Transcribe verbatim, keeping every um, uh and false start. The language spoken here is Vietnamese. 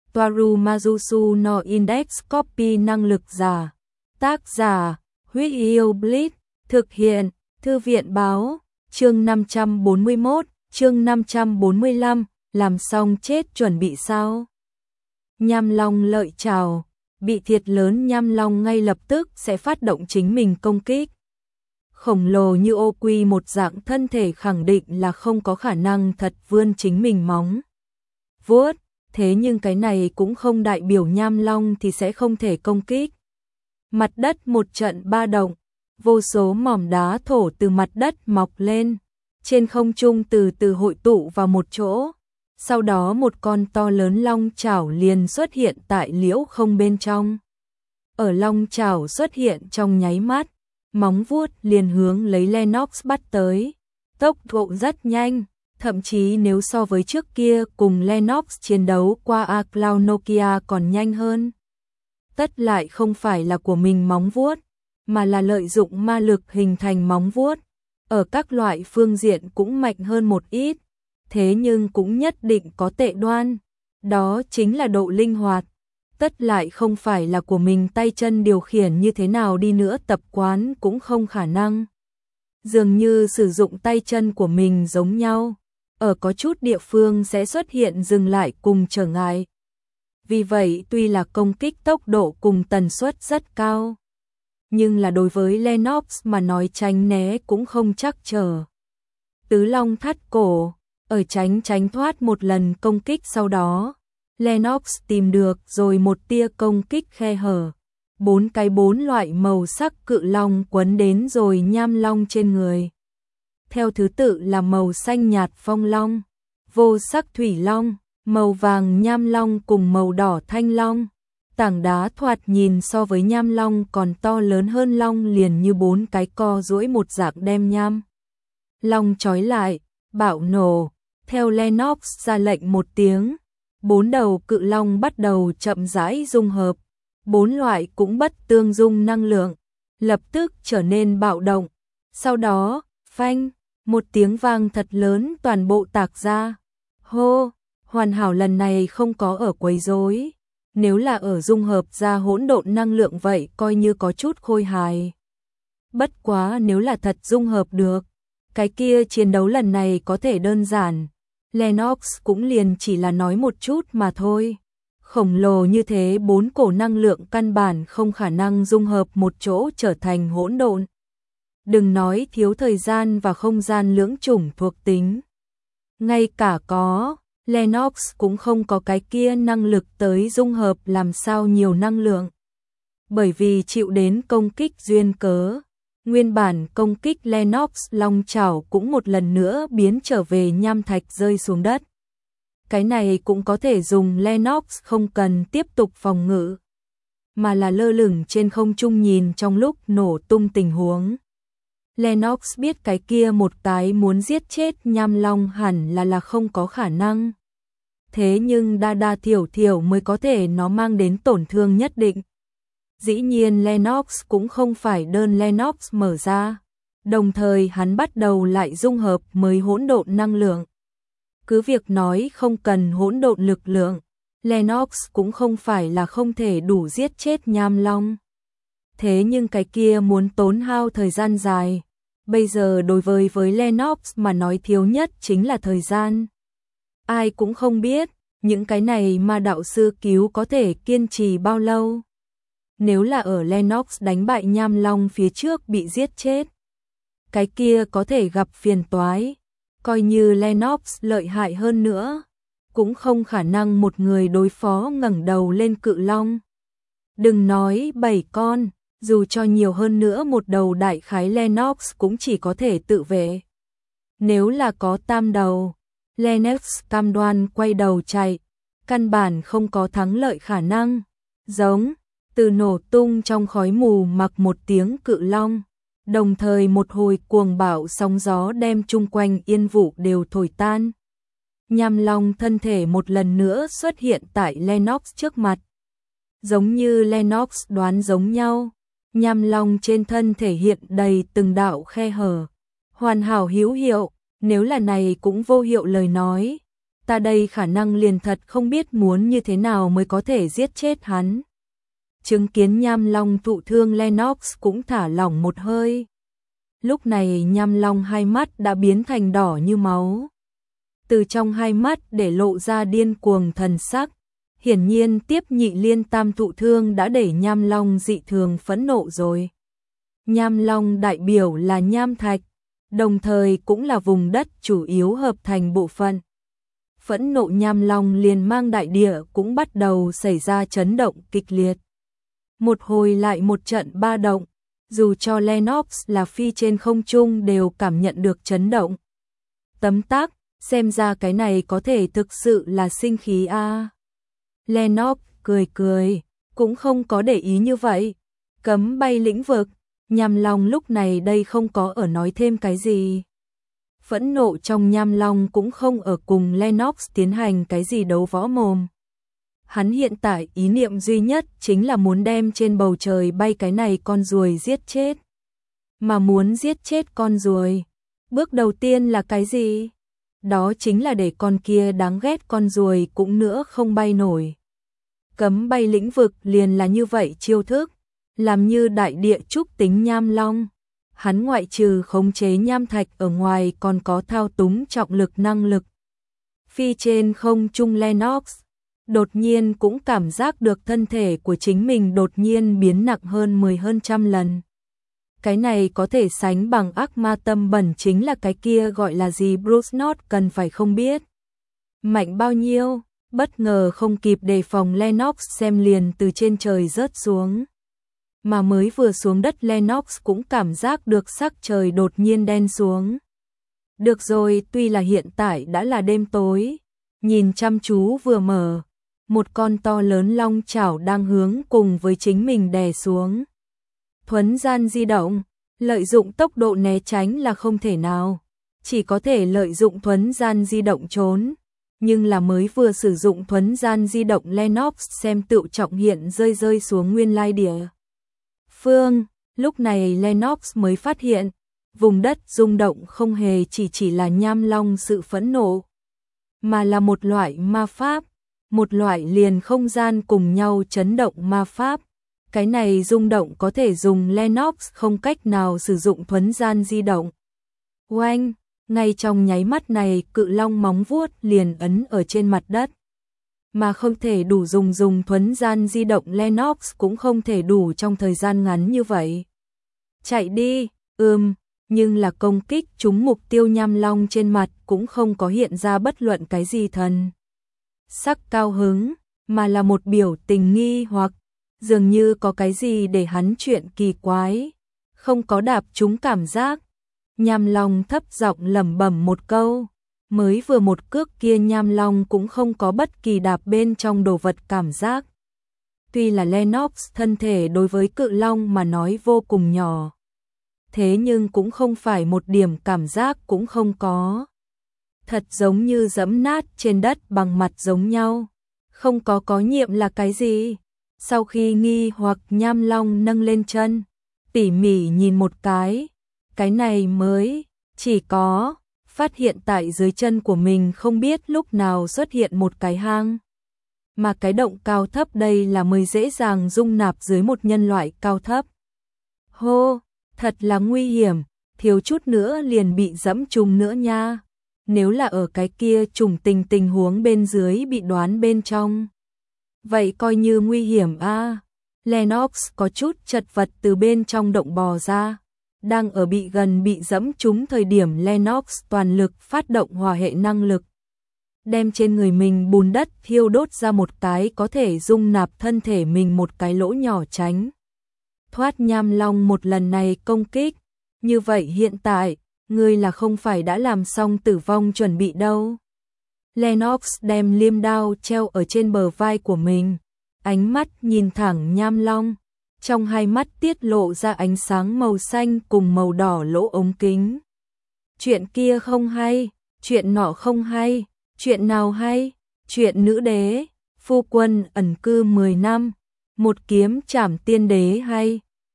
Toaru Majusu no Index Copy năng lực giả. Tác giả, Huyết Yêu Blitz, thực hiện, Thư viện báo, chương năm trăm bốn mươi mốt, chương năm trăm bốn mươi lăm, làm xong chết chuẩn bị sao? Nham Long lợi chào, bị thiệt lớn Nham Long ngay lập tức sẽ phát động chính mình công kích. Khổng lồ như ô quy một dạng thân thể khẳng định là không có khả năng thật vươn chính mình móng vuốt, thế nhưng cái này cũng không đại biểu Nham Long thì sẽ không thể công kích. Mặt đất một trận ba động, vô số mỏm đá thổ từ mặt đất mọc lên, trên không trung từ từ hội tụ vào một chỗ, sau đó một con to lớn long chảo liền xuất hiện tại liễu không bên trong. Ở long chảo xuất hiện trong nháy mắt, móng vuốt liền hướng lấy Lennox bắt tới, tốc độ rất nhanh, thậm chí nếu so với trước kia cùng Lennox chiến đấu qua A Cloud Nokia còn nhanh hơn. Tất lại không phải là của mình móng vuốt, mà là lợi dụng ma lực hình thành móng vuốt, ở các loại phương diện cũng mạnh hơn một ít, thế nhưng cũng nhất định có tệ đoan, đó chính là độ linh hoạt. Tất lại không phải là của mình tay chân điều khiển như thế nào đi nữa tập quán cũng không khả năng. Dường như sử dụng tay chân của mình giống nhau, ở có chút địa phương sẽ xuất hiện dừng lại cùng trở ngại. Vì vậy tuy là công kích tốc độ cùng tần suất rất cao, nhưng là đối với Lennox mà nói tránh né cũng không chắc trở. Tứ Long thắt cổ, ở tránh tránh thoát một lần công kích sau đó, Lennox tìm được rồi một tia công kích khe hở. Bốn cái bốn loại màu sắc cự long quấn đến rồi Nham Long trên người. Theo thứ tự là màu xanh nhạt phong long, vô sắc thủy long, màu vàng Nham Long cùng màu đỏ thanh long. Tảng đá thoạt nhìn so với Nham Long còn to lớn hơn long liền như bốn cái co duỗi một dạng đem Nham Long trói lại, bạo nổ. Theo Lennox ra lệnh một tiếng, bốn đầu cự long bắt đầu chậm rãi dung hợp, bốn loại cũng bất tương dung năng lượng, lập tức trở nên bạo động. Sau đó, phanh, một tiếng vang thật lớn toàn bộ tạc ra. Hô, hoàn hảo lần này không có ở quấy rối. Nếu là ở dung hợp ra hỗn độn năng lượng vậy coi như có chút khôi hài. Bất quá nếu là thật dung hợp được, cái kia chiến đấu lần này có thể đơn giản. Lennox cũng liền chỉ là nói một chút mà thôi. Khổng lồ như thế bốn cổ năng lượng căn bản không khả năng dung hợp một chỗ trở thành hỗn độn. Đừng nói thiếu thời gian và không gian lưỡng chủng thuộc tính. Ngay cả có, Lennox cũng không có cái kia năng lực tới dung hợp làm sao nhiều năng lượng. Bởi vì chịu đến công kích duyên cớ, nguyên bản công kích Lennox long chảo cũng một lần nữa biến trở về nham thạch rơi xuống đất. Cái này cũng có thể dùng Lennox không cần tiếp tục phòng ngự, mà là lơ lửng trên không trung nhìn trong lúc nổ tung tình huống. Lennox biết cái kia một cái muốn giết chết Nham Long hẳn là là không có khả năng. Thế nhưng đa đa thiểu thiểu mới có thể nó mang đến tổn thương nhất định. Dĩ nhiên Lennox cũng không phải đơn Lennox mở ra, đồng thời hắn bắt đầu lại dung hợp mới hỗn độn năng lượng. Cứ việc nói không cần hỗn độn lực lượng, Lennox cũng không phải là không thể đủ giết chết Nham Long. Thế nhưng cái kia muốn tốn hao thời gian dài, bây giờ đối với với Lennox mà nói thiếu nhất chính là thời gian. Ai cũng không biết, những cái này mà đạo sư cứu có thể kiên trì bao lâu. Nếu là ở Lennox đánh bại Nham Long phía trước bị giết chết, cái kia có thể gặp phiền toái. Coi như Lennox lợi hại hơn nữa, cũng không khả năng một người đối phó ngẩng đầu lên cự long. Đừng nói bảy con, dù cho nhiều hơn nữa một đầu đại khái Lennox cũng chỉ có thể tự vệ. Nếu là có tam đầu, Lennox cam đoan quay đầu chạy, căn bản không có thắng lợi khả năng. Giống, từ nổ tung trong khói mù mặc một tiếng cự long, đồng thời một hồi cuồng bạo sóng gió đem chung quanh yên vụ đều thổi tan. Nham Long thân thể một lần nữa xuất hiện tại Lennox trước mặt. Giống như Lennox đoán giống nhau, Nham Long trên thân thể hiện đầy từng đạo khe hở, hoàn hảo hữu hiệu. Nếu là này cũng vô hiệu lời nói, ta đây khả năng liền thật không biết muốn như thế nào mới có thể giết chết hắn. Chứng kiến Nham Long thụ thương, Lennox cũng thả lỏng một hơi. Lúc này Nham Long hai mắt đã biến thành đỏ như máu. Từ trong hai mắt để lộ ra điên cuồng thần sắc. Hiển nhiên tiếp nhị liên tam thụ thương đã để Nham Long dị thường phẫn nộ rồi. Nham Long đại biểu là nham thạch, đồng thời cũng là vùng đất chủ yếu hợp thành bộ phận. Phẫn nộ Nham Long liền mang đại địa cũng bắt đầu xảy ra chấn động kịch liệt. Một hồi lại một trận ba động, dù cho Lennox là phi trên không trung đều cảm nhận được chấn động. Tấm tắc, xem ra cái này có thể thực sự là sinh khí a. À. Lennox cười cười, cũng không có để ý như vậy. Cấm bay lĩnh vực, Nham Long lúc này đây không có ở nói thêm cái gì. Phẫn nộ trong Nham Long cũng không ở cùng Lennox tiến hành cái gì đấu võ mồm. Hắn hiện tại ý niệm duy nhất chính là muốn đem trên bầu trời bay cái này con ruồi giết chết. Mà muốn giết chết con ruồi, bước đầu tiên là cái gì? Đó chính là để con kia đáng ghét con ruồi cũng nữa không bay nổi. Cấm bay lĩnh vực liền là như vậy chiêu thức, làm như đại địa trúc tính Nham Long. Hắn ngoại trừ khống chế nham thạch ở ngoài còn có thao túng trọng lực năng lực. Phi trên không trung Lennox đột nhiên cũng cảm giác được thân thể của chính mình đột nhiên biến nặng hơn mười hơn trăm lần. Cái này có thể sánh bằng ác ma tâm bẩn chính là cái kia gọi là gì Bruce North cần phải không biết. Mạnh bao nhiêu, bất ngờ không kịp đề phòng Lennox xem liền từ trên trời rớt xuống. Mà mới vừa xuống đất Lennox cũng cảm giác được sắc trời đột nhiên đen xuống. Được rồi, tuy là hiện tại đã là đêm tối, nhìn chăm chú vừa mở, một con to lớn long chảo đang hướng cùng với chính mình đè xuống. Thuấn gian di động, lợi dụng tốc độ né tránh là không thể nào, chỉ có thể lợi dụng thuấn gian di động trốn. Nhưng là mới vừa sử dụng thuấn gian di động Lennox xem tự trọng hiện rơi rơi xuống nguyên lai địa phương, lúc này Lennox mới phát hiện, vùng đất rung động không hề chỉ chỉ là Nham Long sự phẫn nộ, mà là một loại ma pháp, một loại liền không gian cùng nhau chấn động ma pháp. Cái này rung động có thể dùng Lennox không cách nào sử dụng thuấn gian di động. Oanh, ngay trong nháy mắt này cự long móng vuốt liền ấn ở trên mặt đất. Mà không thể đủ dùng dùng thuấn gian di động Lennox cũng không thể đủ trong thời gian ngắn như vậy. Chạy đi, ừm, nhưng là công kích trúng mục tiêu Nham Long trên mặt cũng không có hiện ra bất luận cái gì thần sắc cao hứng, mà là một biểu tình nghi hoặc, dường như có cái gì để hắn chuyện kỳ quái, không có đạp trúng cảm giác. Nham Long thấp giọng lẩm bẩm một câu, mới vừa một cước kia Nham Long cũng không có bất kỳ đạp bên trong đồ vật cảm giác. Tuy là Lennox thân thể đối với cự long mà nói vô cùng nhỏ, thế nhưng cũng không phải một điểm cảm giác cũng không có. Thật giống như giẫm nát trên đất bằng mặt giống nhau, không có có nhiệm là cái gì. Sau khi nghi hoặc Nham Long nâng lên chân, tỉ mỉ nhìn một cái, cái này mới chỉ có phát hiện tại dưới chân của mình không biết lúc nào xuất hiện một cái hang. Mà cái động cao thấp đây là mới dễ dàng dung nạp dưới một nhân loại cao thấp. Hô, thật là nguy hiểm, thiếu chút nữa liền bị dẫm trùng nữa nha. Nếu là ở cái kia trùng tình tình huống bên dưới bị đoán bên trong, vậy coi như nguy hiểm a. À. Lennox có chút chật vật từ bên trong động bò ra. Đang ở bị gần bị dẫm trúng thời điểm Lennox toàn lực phát động hỏa hệ năng lực. Đem trên người mình bùn đất thiêu đốt ra một cái có thể dung nạp thân thể mình một cái lỗ nhỏ tránh. Thoát Nham Long một lần này công kích. Như vậy hiện tại, ngươi là không phải đã làm xong tử vong chuẩn bị đâu. Lennox đem liêm đao treo ở trên bờ vai của mình, ánh mắt nhìn thẳng Nham Long, trong hai mắt tiết lộ ra ánh sáng màu xanh cùng màu đỏ lỗ ống kính. Chuyện kia không hay, chuyện nọ không hay, chuyện nào hay, chuyện nữ đế, phu quân ẩn cư mười năm, một kiếm trảm tiên đế hay.